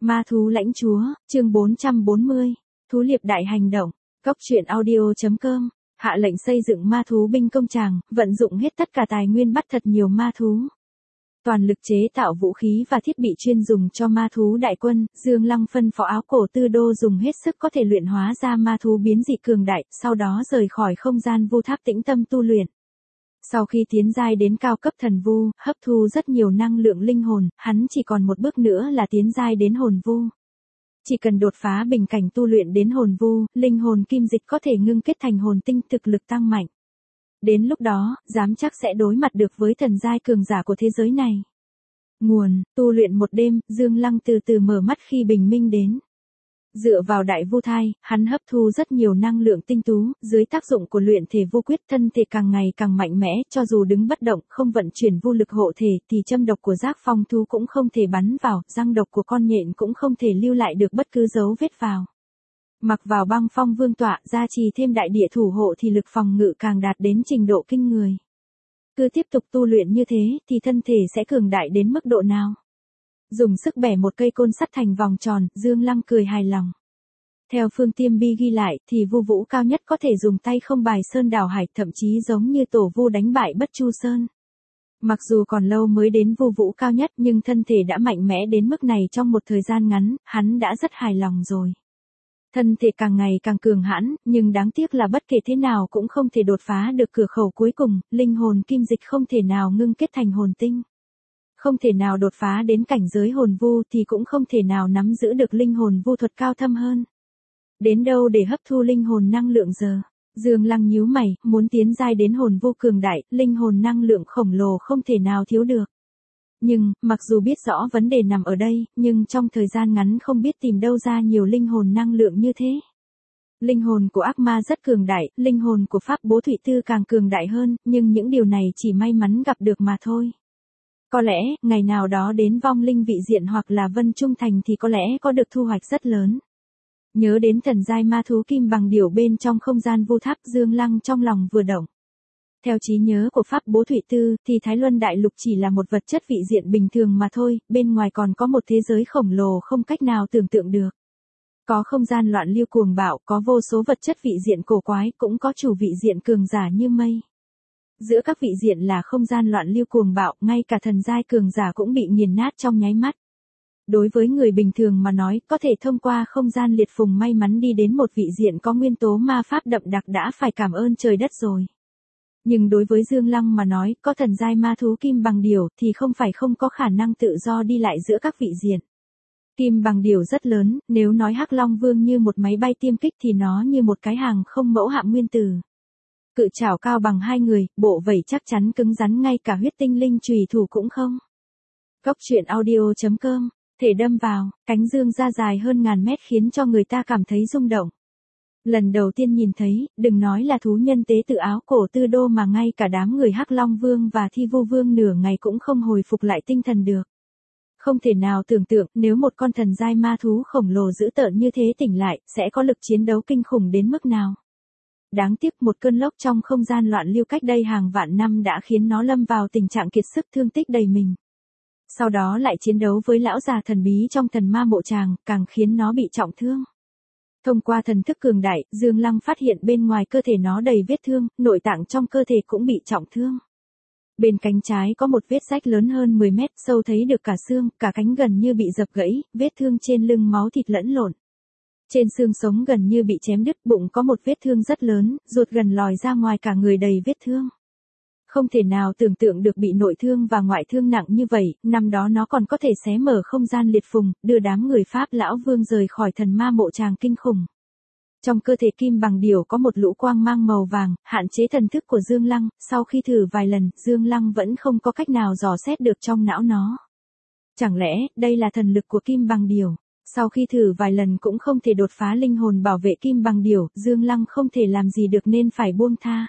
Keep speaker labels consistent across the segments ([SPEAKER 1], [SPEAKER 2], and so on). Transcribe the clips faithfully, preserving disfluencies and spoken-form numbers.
[SPEAKER 1] Ma thú lãnh chúa, chương bốn trăm bốn mươi, thú liệp đại hành động, góc truyện audio.com, hạ lệnh xây dựng ma thú binh công tràng, vận dụng hết tất cả tài nguyên bắt thật nhiều ma thú. Toàn lực chế tạo vũ khí và thiết bị chuyên dùng cho ma thú đại quân, Dương Lăng phân phó Áo Cổ Tư Đô dùng hết sức có thể luyện hóa ra ma thú biến dị cường đại, sau đó rời khỏi không gian vu tháp tĩnh tâm tu luyện. Sau khi tiến giai đến cao cấp thần vu, hấp thu rất nhiều năng lượng linh hồn, hắn chỉ còn một bước nữa là tiến giai đến hồn vu. Chỉ cần đột phá bình cảnh tu luyện đến hồn vu, linh hồn kim dịch có thể ngưng kết thành hồn tinh, thực lực tăng mạnh. Đến lúc đó, dám chắc sẽ đối mặt được với thần giai cường giả của thế giới này. Nguồn, tu luyện một đêm, Dương Lăng từ từ mở mắt khi bình minh đến. Dựa vào đại vu thai, hắn hấp thu rất nhiều năng lượng tinh tú, dưới tác dụng của luyện thể vu quyết thân thể càng ngày càng mạnh mẽ, cho dù đứng bất động, không vận chuyển vu lực hộ thể thì châm độc của giác phong thú cũng không thể bắn vào, răng độc của con nhện cũng không thể lưu lại được bất cứ dấu vết vào. Mặc vào băng phong vương tọa, gia trì thêm đại địa thủ hộ thì lực phòng ngự càng đạt đến trình độ kinh người. Cứ tiếp tục tu luyện như thế thì thân thể sẽ cường đại đến mức độ nào? Dùng sức bẻ một cây côn sắt thành vòng tròn, Dương Lăng cười hài lòng. Theo Phương Tiêm Bi ghi lại thì vu vũ cao nhất có thể dùng tay không bài sơn đảo hải, thậm chí giống như tổ vu đánh bại Bất Chu Sơn. Mặc dù còn lâu mới đến vu vũ cao nhất nhưng thân thể đã mạnh mẽ đến mức này trong một thời gian ngắn, hắn đã rất hài lòng rồi. Thân thể càng ngày càng cường hãn, nhưng đáng tiếc là bất kể thế nào cũng không thể đột phá được cửa khẩu cuối cùng, linh hồn kim dịch không thể nào ngưng kết thành hồn tinh. Không thể nào đột phá đến cảnh giới hồn vu thì cũng không thể nào nắm giữ được linh hồn vu thuật cao thâm hơn. Đến đâu để hấp thu linh hồn năng lượng giờ? Dương Lăng nhíu mày, muốn tiến giai đến hồn vu cường đại, linh hồn năng lượng khổng lồ không thể nào thiếu được. Nhưng, mặc dù biết rõ vấn đề nằm ở đây, nhưng trong thời gian ngắn không biết tìm đâu ra nhiều linh hồn năng lượng như thế. Linh hồn của ác ma rất cường đại, linh hồn của Pháp Bố Thụy Tư càng cường đại hơn, nhưng những điều này chỉ may mắn gặp được mà thôi. Có lẽ, ngày nào đó đến vong linh vị diện hoặc là Vân Trung Thành thì có lẽ có được thu hoạch rất lớn. Nhớ đến thần giai ma thú kim bằng điểu bên trong không gian vu tháp, Dương Lăng trong lòng vừa động. Theo trí nhớ của Pháp Bố Thụy Tư thì Thái Luân Đại Lục chỉ là một vật chất vị diện bình thường mà thôi, bên ngoài còn có một thế giới khổng lồ không cách nào tưởng tượng được. Có không gian loạn lưu cuồng bạo, có vô số vật chất vị diện cổ quái, cũng có chủ vị diện cường giả như mây. Giữa các vị diện là không gian loạn lưu cuồng bạo, ngay cả thần giai cường giả cũng bị nghiền nát trong nháy mắt. Đối với người bình thường mà nói, có thể thông qua không gian liệt phùng may mắn đi đến một vị diện có nguyên tố ma pháp đậm đặc đã phải cảm ơn trời đất rồi. Nhưng đối với Dương Lăng mà nói, có thần giai ma thú kim bằng điểu thì không phải không có khả năng tự do đi lại giữa các vị diện. Kim bằng điểu rất lớn, nếu nói Hắc Long Vương như một máy bay tiêm kích thì nó như một cái hàng không mẫu hạm nguyên tử. Cự trảo cao bằng hai người, bộ vảy chắc chắn cứng rắn ngay cả huyết tinh linh chùy thủ cũng không. Góc truyện audio.com, thể đâm vào, cánh dương ra dài hơn ngàn mét khiến cho người ta cảm thấy rung động. Lần đầu tiên nhìn thấy, đừng nói là thú nhân tế tự Áo Cổ Tư Đô mà ngay cả đám người Hắc Long Vương và Thi Vu Vương nửa ngày cũng không hồi phục lại tinh thần được. Không thể nào tưởng tượng nếu một con thần giai ma thú khổng lồ dữ tợn như thế tỉnh lại, sẽ có lực chiến đấu kinh khủng đến mức nào. Đáng tiếc một cơn lốc trong không gian loạn lưu cách đây hàng vạn năm đã khiến nó lâm vào tình trạng kiệt sức thương tích đầy mình. Sau đó lại chiến đấu với lão già thần bí trong thần ma mộ tràng, càng khiến nó bị trọng thương. Thông qua thần thức cường đại, Dương Lăng phát hiện bên ngoài cơ thể nó đầy vết thương, nội tạng trong cơ thể cũng bị trọng thương. Bên cánh trái có một vết rách lớn hơn mười mét, sâu thấy được cả xương, cả cánh gần như bị dập gãy, vết thương trên lưng máu thịt lẫn lộn. Trên xương sống gần như bị chém đứt, bụng có một vết thương rất lớn, ruột gần lòi ra ngoài, cả người đầy vết thương. Không thể nào tưởng tượng được bị nội thương và ngoại thương nặng như vậy, năm đó nó còn có thể xé mở không gian liệt phùng, đưa đám người Pháp Lão Vương rời khỏi thần ma mộ tràng kinh khủng. Trong cơ thể kim bằng điểu có một lũ quang mang màu vàng, hạn chế thần thức của Dương Lăng, sau khi thử vài lần, Dương Lăng vẫn không có cách nào dò xét được trong não nó. Chẳng lẽ, đây là thần lực của kim bằng điểu? Sau khi thử vài lần cũng không thể đột phá linh hồn bảo vệ kim bằng điểu, Dương Lăng không thể làm gì được nên phải buông tha.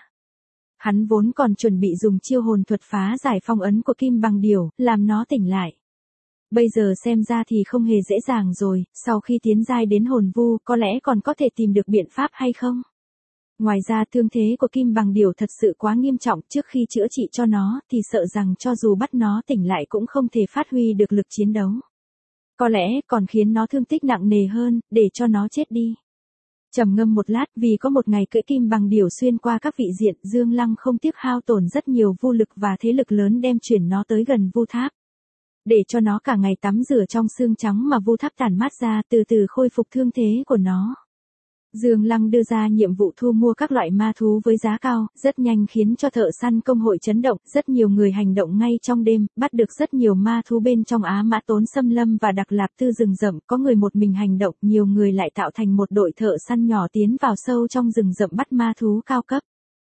[SPEAKER 1] Hắn vốn còn chuẩn bị dùng chiêu hồn thuật phá giải phong ấn của kim bằng điểu, làm nó tỉnh lại. Bây giờ xem ra thì không hề dễ dàng rồi, sau khi tiến giai đến hồn vu, có lẽ còn có thể tìm được biện pháp hay không? Ngoài ra thương thế của kim bằng điểu thật sự quá nghiêm trọng, trước khi chữa trị cho nó thì sợ rằng cho dù bắt nó tỉnh lại cũng không thể phát huy được lực chiến đấu. Có lẽ còn khiến nó thương tích nặng nề hơn, để cho nó chết đi. Trầm ngâm một lát, vì có một ngày cưỡi kim bằng điểu xuyên qua các vị diện, Dương Lăng không tiếc hao tổn rất nhiều vu lực và thế lực lớn đem chuyển nó tới gần vu tháp. Để cho nó cả ngày tắm rửa trong xương trắng mà vu tháp tản mát ra, từ từ khôi phục thương thế của nó. Dương Lăng đưa ra nhiệm vụ thu mua các loại ma thú với giá cao, rất nhanh khiến cho thợ săn công hội chấn động, rất nhiều người hành động ngay trong đêm, bắt được rất nhiều ma thú bên trong Á Mã Tốn Xâm Lâm và Đặc Lạp Tư rừng rậm, có người một mình hành động, nhiều người lại tạo thành một đội thợ săn nhỏ tiến vào sâu trong rừng rậm bắt ma thú cao cấp.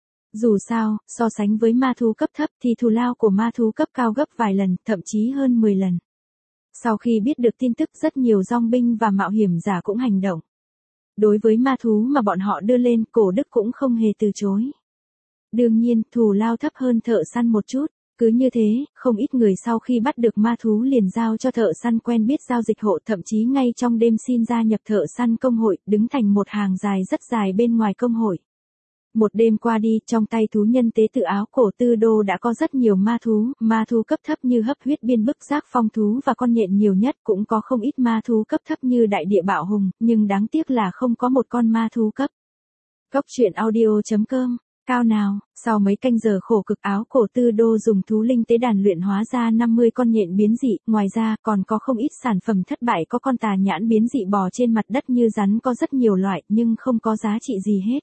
[SPEAKER 1] Dù sao, so sánh với ma thú cấp thấp thì thù lao của ma thú cấp cao gấp vài lần, thậm chí hơn mười lần. Sau khi biết được tin tức, rất nhiều dong binh và mạo hiểm giả cũng hành động. Đối với ma thú mà bọn họ đưa lên, Cổ Đức cũng không hề từ chối. Đương nhiên, thù lao thấp hơn thợ săn một chút. Cứ như thế, không ít người sau khi bắt được ma thú liền giao cho thợ săn quen biết giao dịch hộ, thậm chí ngay trong đêm xin gia nhập thợ săn công hội, đứng thành một hàng dài rất dài bên ngoài công hội. Một đêm qua đi, trong tay thú nhân tế tự Áo Cổ Tư Đô đã có rất nhiều ma thú, ma thú cấp thấp như hấp huyết biên bức giác phong thú và con nhện nhiều nhất, cũng có không ít ma thú cấp thấp như đại địa bạo hùng, nhưng đáng tiếc là không có một con ma thú cấp. Góc truyện audio chấm com, cao nào, sau mấy canh giờ khổ cực Áo Cổ Tư Đô dùng thú linh tế đàn luyện hóa ra năm mươi con nhện biến dị, ngoài ra còn có không ít sản phẩm thất bại, có con tà nhãn biến dị bò trên mặt đất như rắn, có rất nhiều loại nhưng không có giá trị gì hết.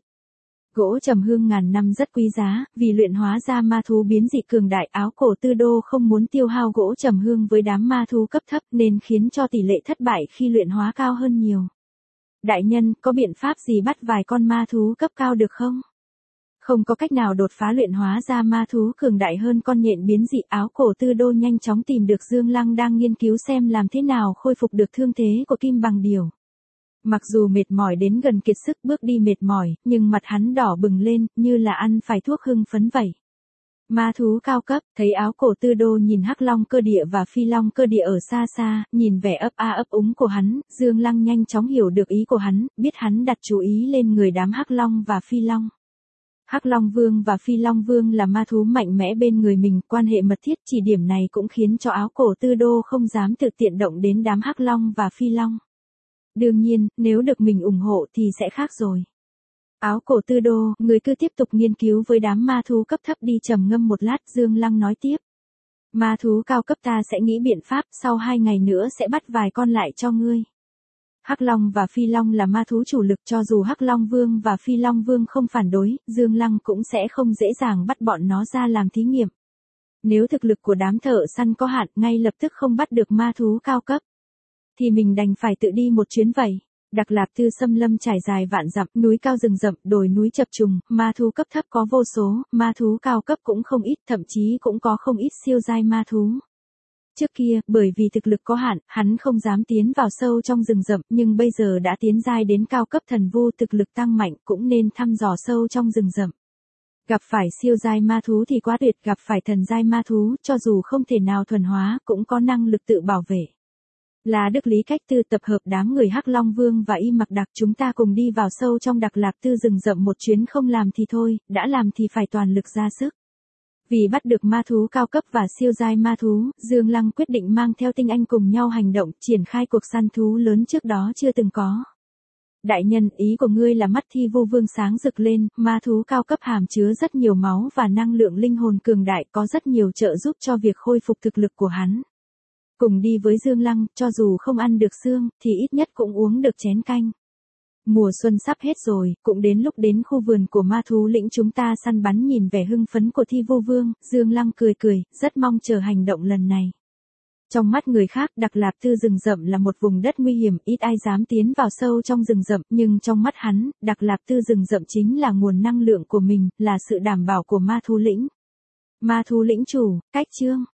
[SPEAKER 1] Gỗ trầm hương ngàn năm rất quý giá, vì luyện hóa ra ma thú biến dị cường đại, Áo Cổ Tư Đô không muốn tiêu hao gỗ trầm hương với đám ma thú cấp thấp nên khiến cho tỷ lệ thất bại khi luyện hóa cao hơn nhiều. Đại nhân, có biện pháp gì bắt vài con ma thú cấp cao được không? Không có cách nào đột phá luyện hóa ra ma thú cường đại hơn con nhện biến dị. Áo Cổ Tư Đô nhanh chóng tìm được Dương Lăng đang nghiên cứu xem làm thế nào khôi phục được thương thế của kim bằng điểu. Mặc dù mệt mỏi đến gần kiệt sức, bước đi mệt mỏi, nhưng mặt hắn đỏ bừng lên, như là ăn phải thuốc hưng phấn vậy. Ma thú cao cấp, thấy Áo Cổ Tư Đô nhìn Hắc Long Cơ Địa và Phi Long Cơ Địa ở xa xa, nhìn vẻ ấp a ấp úng của hắn, Dương Lăng nhanh chóng hiểu được ý của hắn, biết hắn đặt chú ý lên người đám Hắc Long và Phi Long. Hắc Long Vương và Phi Long Vương là ma thú mạnh mẽ bên người mình, quan hệ mật thiết, chỉ điểm này cũng khiến cho Áo Cổ Tư Đô không dám thực tiện động đến đám Hắc Long và Phi Long. Đương nhiên, nếu được mình ủng hộ thì sẽ khác rồi. Áo Cổ Tư Đô, người cứ tiếp tục nghiên cứu với đám ma thú cấp thấp đi. Trầm ngâm một lát, Dương Lăng nói tiếp. Ma thú cao cấp ta sẽ nghĩ biện pháp, sau hai ngày nữa sẽ bắt vài con lại cho ngươi. Hắc Long và Phi Long là ma thú chủ lực, cho dù Hắc Long Vương và Phi Long Vương không phản đối, Dương Lăng cũng sẽ không dễ dàng bắt bọn nó ra làm thí nghiệm. Nếu thực lực của đám thợ săn có hạn, ngay lập tức không bắt được ma thú cao cấp, thì mình đành phải tự đi một chuyến vậy. Đặc Lạp Tư xâm lâm trải dài vạn dặm, núi cao rừng rậm, đồi núi chập trùng, ma thú cấp thấp có vô số, ma thú cao cấp cũng không ít, thậm chí cũng có không ít siêu giai ma thú. Trước kia, bởi vì thực lực có hạn, hắn không dám tiến vào sâu trong rừng rậm, nhưng bây giờ đã tiến giai đến cao cấp thần vu, thực lực tăng mạnh, cũng nên thăm dò sâu trong rừng rậm. Gặp phải siêu giai ma thú thì quá tuyệt, gặp phải thần giai ma thú, cho dù không thể nào thuần hóa, cũng có năng lực tự bảo vệ. Là Đức Lý Cách Tư tập hợp đám người Hắc Long Vương và Y Mặc Đặc, chúng ta cùng đi vào sâu trong Đặc Lạp Tư rừng rậm một chuyến, không làm thì thôi, đã làm thì phải toàn lực ra sức. Vì bắt được ma thú cao cấp và siêu giai ma thú, Dương Lăng quyết định mang theo tinh anh cùng nhau hành động, triển khai cuộc săn thú lớn trước đó chưa từng có. Đại nhân, ý của ngươi là mắt Thi Vu Vương sáng rực lên, ma thú cao cấp hàm chứa rất nhiều máu và năng lượng linh hồn cường đại, có rất nhiều trợ giúp cho việc khôi phục thực lực của hắn. Cùng đi với Dương Lăng, cho dù không ăn được xương, thì ít nhất cũng uống được chén canh. Mùa xuân sắp hết rồi, cũng đến lúc đến khu vườn của ma thú lĩnh chúng ta săn bắn. Nhìn vẻ hưng phấn của Thi Vu Vương, Dương Lăng cười cười, rất mong chờ hành động lần này. Trong mắt người khác, Đặc Lạp Tư rừng rậm là một vùng đất nguy hiểm, ít ai dám tiến vào sâu trong rừng rậm, nhưng trong mắt hắn, Đặc Lạp Tư rừng rậm chính là nguồn năng lượng của mình, là sự đảm bảo của ma thú lĩnh. Ma thú lĩnh chủ, cách chương.